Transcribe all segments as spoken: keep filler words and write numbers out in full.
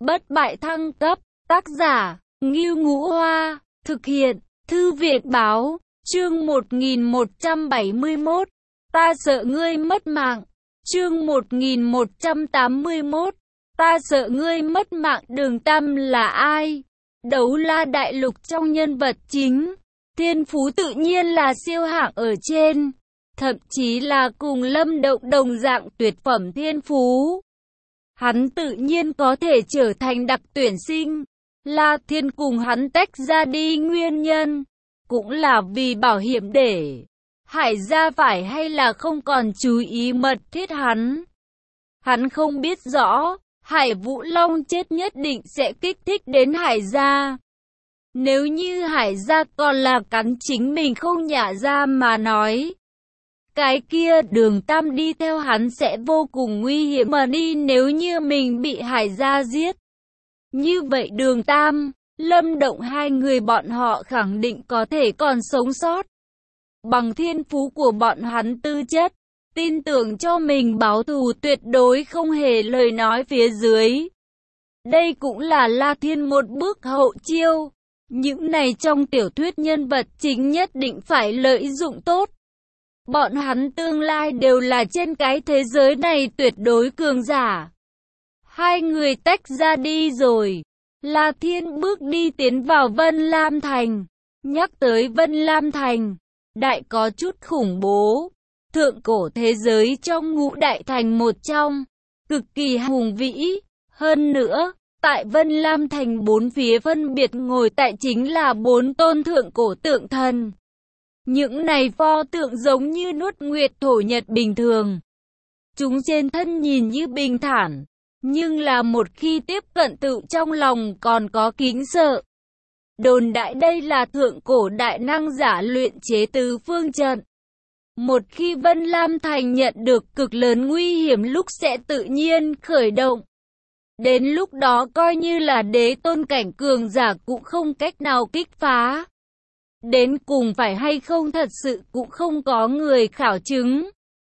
bất bại thăng cấp, tác giả, Ngưu Ngũ Hoa, thực hiện, Thư viện Báo, chương một nghìn một trăm bảy mươi mốt, ta sợ ngươi mất mạng, chương một nghìn một trăm tám mươi mốt, ta sợ ngươi mất mạng. Đường Tam là ai? Đấu La Đại Lục trong nhân vật chính, thiên phú tự nhiên là siêu hạng ở trên, thậm chí là cùng Lâm Động đồng dạng tuyệt phẩm thiên phú. Hắn tự nhiên có thể trở thành đặc tuyển sinh. La Thiên cùng hắn tách ra đi nguyên nhân, cũng là vì bảo hiểm để Hải gia phải hay là không còn chú ý mật thiết hắn. Hắn không biết rõ, Hải Vũ Long chết nhất định sẽ kích thích đến Hải gia. Nếu như Hải gia còn là cắn chính mình không nhả ra mà nói, cái kia Đường Tam đi theo hắn sẽ vô cùng nguy hiểm mà đi. Nếu như mình bị Hải gia giết, như vậy Đường Tam, Lâm Động hai người bọn họ khẳng định có thể còn sống sót. Bằng thiên phú của bọn hắn tư chất, tin tưởng cho mình báo thù tuyệt đối không hề lời nói phía dưới. Đây cũng là La Thiên một bước hậu chiêu. Những này trong tiểu thuyết nhân vật chính nhất định phải lợi dụng tốt. Bọn hắn tương lai đều là trên cái thế giới này tuyệt đối cường giả. Hai người tách ra đi rồi. La Thiên bước đi tiến vào Vân Lam Thành. Nhắc tới Vân Lam Thành, đại có chút khủng bố. Thượng cổ thế giới trong ngũ đại thành một trong, cực kỳ hùng vĩ. Hơn nữa, tại Vân Lam Thành bốn phía phân biệt ngồi tại chính là bốn tôn thượng cổ tượng thần. Những này pho tượng giống như nuốt nguyệt thổ nhật bình thường. Chúng trên thân nhìn như bình thản, nhưng là một khi tiếp cận tự trong lòng còn có kính sợ. Đồn đại đây là thượng cổ đại năng giả luyện chế tứ phương trận. Một khi Vân Lam Thành nhận được cực lớn nguy hiểm lúc sẽ tự nhiên khởi động. Đến lúc đó coi như là đế tôn cảnh cường giả cũng không cách nào kích phá. Đến cùng phải hay không thật sự cũng không có người khảo chứng.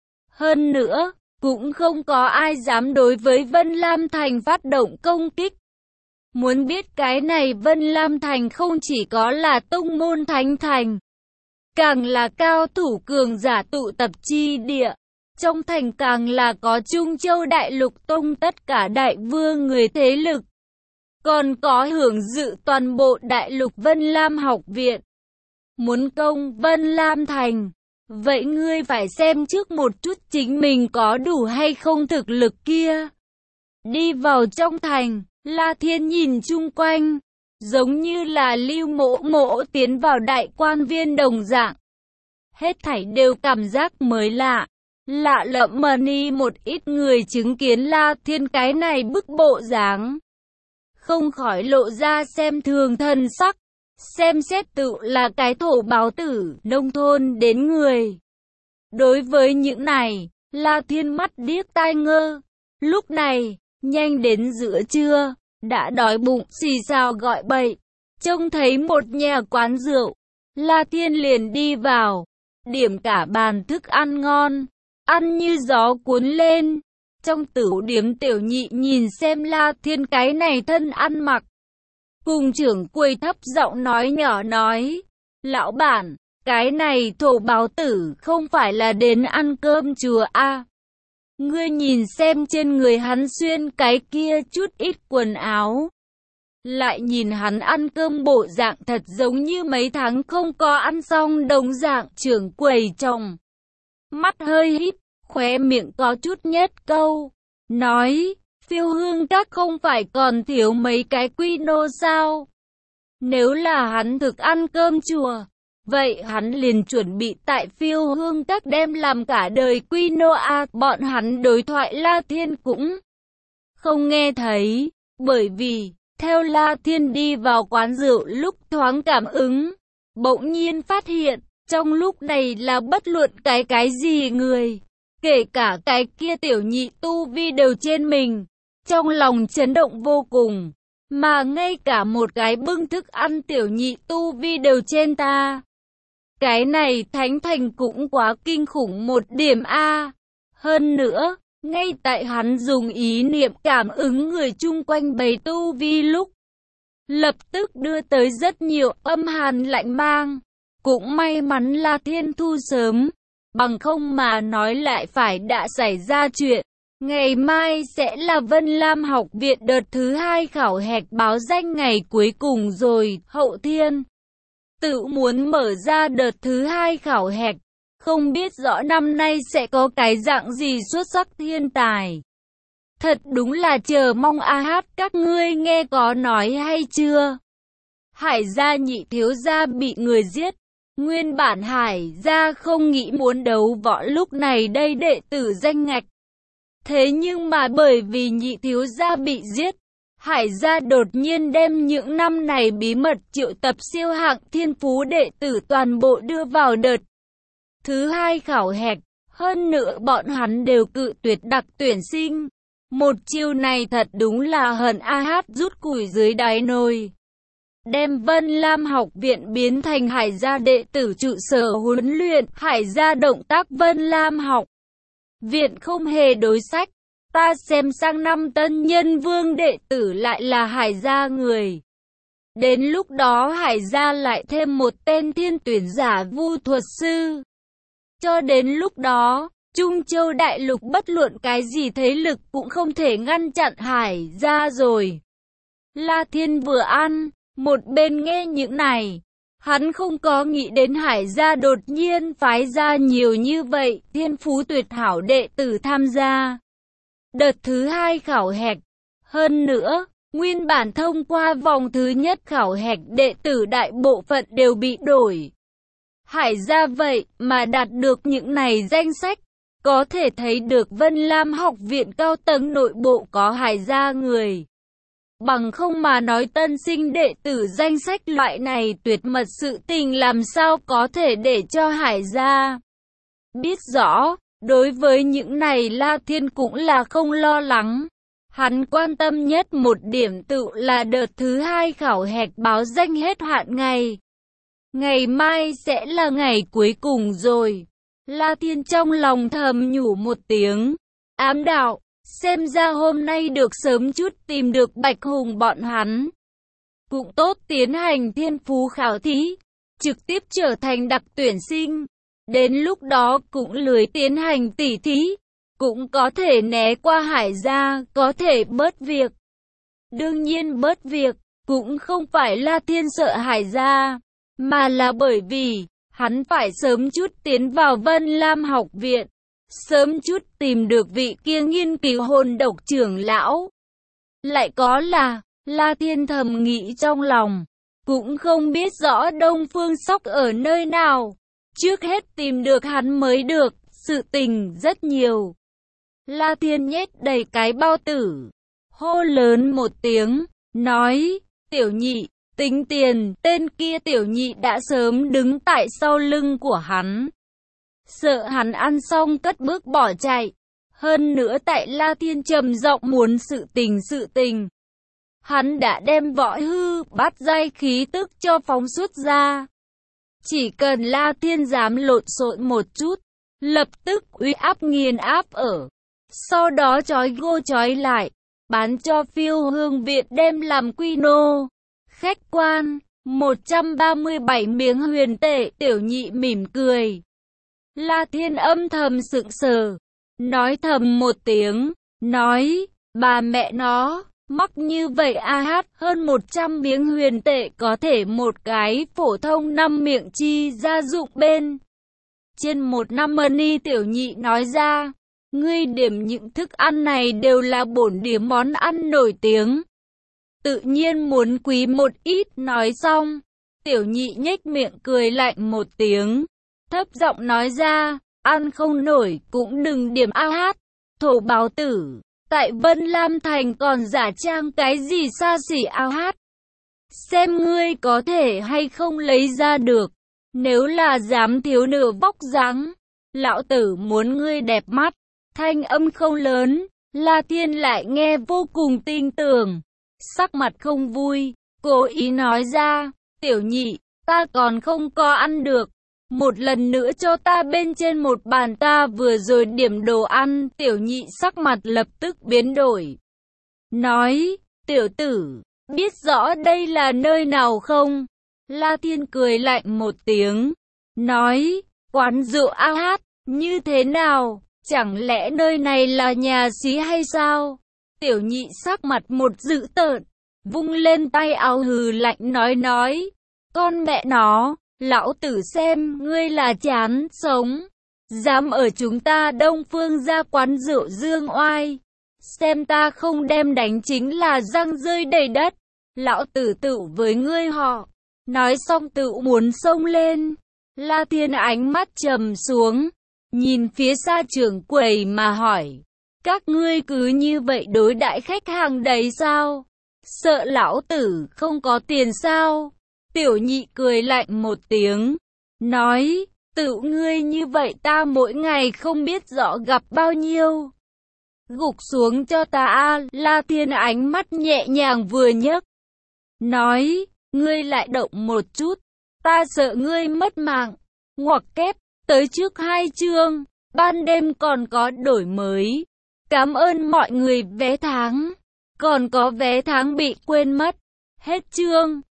Hơn nữa, cũng không có ai dám đối với Vân Lam Thành phát động công kích. Muốn biết cái này, Vân Lam Thành không chỉ có là tông môn thánh thành, càng là cao thủ cường giả tụ tập chi địa. Trong thành càng là có Trung Châu Đại Lục Tông tất cả đại vương người thế lực. Còn có hưởng dự toàn bộ Đại Lục Vân Lam học viện. Muốn công Vân Lam Thành, vậy ngươi phải xem trước một chút chính mình có đủ hay không thực lực kia. Đi vào trong thành, La Thiên nhìn chung quanh, giống như là Lưu Mỗ Mỗ tiến vào đại quan viên đồng dạng. Hết thảy đều cảm giác mới lạ, lạ lẫm mà ni. Một ít người chứng kiến La Thiên cái này bức bộ dáng, không khỏi lộ ra xem thường thần sắc. Xem xét tự là cái thổ báo tử, nông thôn đến người. Đối với những này, La Thiên mắt điếc tai ngơ. Lúc này, nhanh đến giữa trưa, đã đói bụng xì xào gọi bậy. Trông thấy một nhà quán rượu, La Thiên liền đi vào, điểm cả bàn thức ăn ngon, ăn như gió cuốn lên. Trong tửu điếm tiểu nhị nhìn xem La Thiên cái này thân ăn mặc, cùng trưởng quầy thấp giọng nói nhỏ nói, lão bản, cái này thổ báo tử không phải là đến ăn cơm chùa a? Ngươi nhìn xem trên người hắn xuyên cái kia chút ít quần áo, lại nhìn hắn ăn cơm bộ dạng thật giống như mấy tháng không có ăn xong đồng dạng. Trưởng quầy chồng mắt hơi híp, khóe miệng có chút nhất câu, nói, Phiêu Hương Các không phải còn thiếu mấy cái quy nô sao? Nếu là hắn thực ăn cơm chùa, vậy hắn liền chuẩn bị tại Phiêu Hương Các đem làm cả đời quy nô a. Bọn hắn đối thoại La Thiên cũng không nghe thấy, bởi vì theo La Thiên đi vào quán rượu lúc thoáng cảm ứng, bỗng nhiên phát hiện, trong lúc này là bất luận cái cái gì người, kể cả cái kia tiểu nhị tu vi đều trên mình. Trong lòng chấn động vô cùng, mà ngay cả một cái bưng thức ăn tiểu nhị tu vi đều trên ta. Cái này thánh thành cũng quá kinh khủng một điểm a. Hơn nữa, Ngay tại hắn dùng ý niệm cảm ứng người chung quanh bày tu vi lúc, lập tức đưa tới rất nhiều âm hàn lạnh mang. Cũng may mắn là Thiên Thu sớm, bằng không mà nói lại phải đã xảy ra chuyện. Ngày mai sẽ là Vân Lam học viện đợt thứ hai khảo hạch báo danh ngày cuối cùng rồi. Hậu Thiên tự muốn mở ra đợt thứ hai khảo hạch, không biết rõ năm nay sẽ có cái dạng gì xuất sắc thiên tài. Thật đúng là chờ mong. A hát, các ngươi nghe có nói hay chưa? Hải gia nhị thiếu gia bị người giết. Nguyên bản Hải gia không nghĩ muốn đấu võ lúc này đây đệ tử danh ngạch. Thế nhưng mà bởi vì nhị thiếu gia bị giết, Hải gia đột nhiên đem những năm này bí mật triệu tập siêu hạng thiên phú đệ tử toàn bộ đưa vào đợt thứ hai khảo hạch. Hơn nữa bọn hắn đều cự tuyệt đặc tuyển sinh. Một chiêu này thật đúng là hận A hát rút củi dưới đáy nồi. Đem Vân Lam học viện biến thành Hải gia đệ tử trụ sở huấn luyện. Hải gia động tác Vân Lam học viện không hề đối sách. Ta xem sang năm tân nhân vương đệ tử lại là Hải gia người. Đến lúc đó Hải gia lại thêm một tên thiên tuyển giả vu thuật sư. Cho đến lúc đó, Trung Châu đại lục bất luận cái gì thế lực cũng không thể ngăn chặn Hải gia rồi. La Thiên vừa ăn, một bên nghe những này. Hắn không có nghĩ đến Hải gia đột nhiên phái ra nhiều như vậy thiên phú tuyệt hảo đệ tử tham gia đợt thứ hai khảo hạch. Hơn nữa, nguyên bản thông qua vòng thứ nhất khảo hạch đệ tử đại bộ phận đều bị đổi. Hải gia vậy mà đạt được những này danh sách, có thể thấy được Vân Lam học viện cao tầng nội bộ có Hải gia người. Bằng không mà nói tân sinh đệ tử danh sách loại này tuyệt mật sự tình làm sao có thể để cho Hải gia biết rõ. Đối với những này La Thiên cũng là không lo lắng. Hắn quan tâm nhất một điểm tự là đợt thứ hai khảo hạch báo danh hết hạn ngày. Ngày mai sẽ là ngày cuối cùng rồi. La Thiên trong lòng thầm nhủ một tiếng. Ám đạo, xem ra hôm nay được sớm chút tìm được Bạch Hùng bọn hắn. Cũng tốt tiến hành thiên phú khảo thí, trực tiếp trở thành đặc tuyển sinh. Đến lúc đó cũng lười tiến hành tỉ thí, cũng có thể né qua Hải gia, có thể bớt việc. Đương nhiên bớt việc, cũng không phải La Thiên sợ Hải gia, mà là bởi vì, hắn phải sớm chút tiến vào Vân Lam học viện, sớm chút tìm được vị kia nghiên cứu hồn độc trưởng lão. Lại có là, La Thiên thầm nghĩ trong lòng, cũng không biết rõ Đông Phương Sóc ở nơi nào. Trước hết tìm được hắn mới được, sự tình rất nhiều. La Thiên nhét đầy cái bao tử, hô lớn một tiếng, nói, tiểu nhị, tính tiền. Tên kia tiểu nhị đã sớm đứng tại sau lưng của hắn. Sợ hắn ăn xong cất bước bỏ chạy. Hơn nữa tại La Thiên trầm giọng muốn sự tình sự tình. Hắn đã đem võ hư bát giai khí tức cho phóng xuất ra. Chỉ cần La Thiên dám lộn xộn một chút, lập tức uy áp nghiền áp ở. Sau đó trói gô trói lại, bán cho Phiêu Hương viện đem làm quy nô. Khách quan, một trăm ba mươi bảy miếng huyền tệ. Tiểu nhị mỉm cười. La Thiên âm thầm sững sờ, nói thầm một tiếng, nói, bà mẹ nó, mắc như vậy a hát, hơn một trăm miếng huyền tệ có thể một cái phổ thông năm miệng chi gia dụng bên. Trên một năm money. Tiểu nhị nói ra, ngươi điểm những thức ăn này đều là bổn điểm món ăn nổi tiếng. Tự nhiên muốn quý một ít. Nói xong, tiểu nhị nhếch miệng cười lạnh một tiếng, thấp giọng nói ra, ăn không nổi cũng đừng điểm a hát, thổ báo tử. Tại Vân Lam Thành còn giả trang cái gì xa xỉ a hát. Xem ngươi có thể hay không lấy ra được. Nếu là dám thiếu nửa vóc dáng, lão tử muốn ngươi đẹp mắt. Thanh âm không lớn, La Thiên lại nghe vô cùng tin tưởng. Sắc mặt không vui, cố ý nói ra, tiểu nhị, ta còn không có ăn được. Một lần nữa cho ta bên trên một bàn, ta vừa rồi điểm đồ ăn. Tiểu nhị sắc mặt lập tức biến đổi. Nói, tiểu tử, biết rõ đây là nơi nào không? La Thiên cười lạnh một tiếng. Nói, quán rượu A Hát, như thế nào? Chẳng lẽ nơi này là nhà xí hay sao? Tiểu nhị sắc mặt một dữ tợn, vung lên tay áo hừ lạnh nói nói. Con mẹ nó, lão tử xem ngươi là chán sống. Dám ở chúng ta Đông Phương ra quán rượu dương oai. Xem ta không đem đánh chính là răng rơi đầy đất. Lão tử tự với ngươi họ. Nói xong tự muốn xông lên. La Thiên ánh mắt trầm xuống, nhìn phía xa trưởng quầy mà hỏi. Các ngươi cứ như vậy đối đãi khách hàng đấy sao? Sợ lão tử không có tiền sao? Tiểu nhị cười lạnh một tiếng. Nói, tự ngươi như vậy ta mỗi ngày không biết rõ gặp bao nhiêu. Gục xuống cho ta a. La Thiên ánh mắt nhẹ nhàng vừa nhấc. Nói, ngươi lại động một chút. Ta sợ ngươi mất mạng. Ngoặc kép, tới trước hai chương. Ban đêm còn có đổi mới. Cảm ơn mọi người vé tháng. Còn có vé tháng bị quên mất. Hết chương.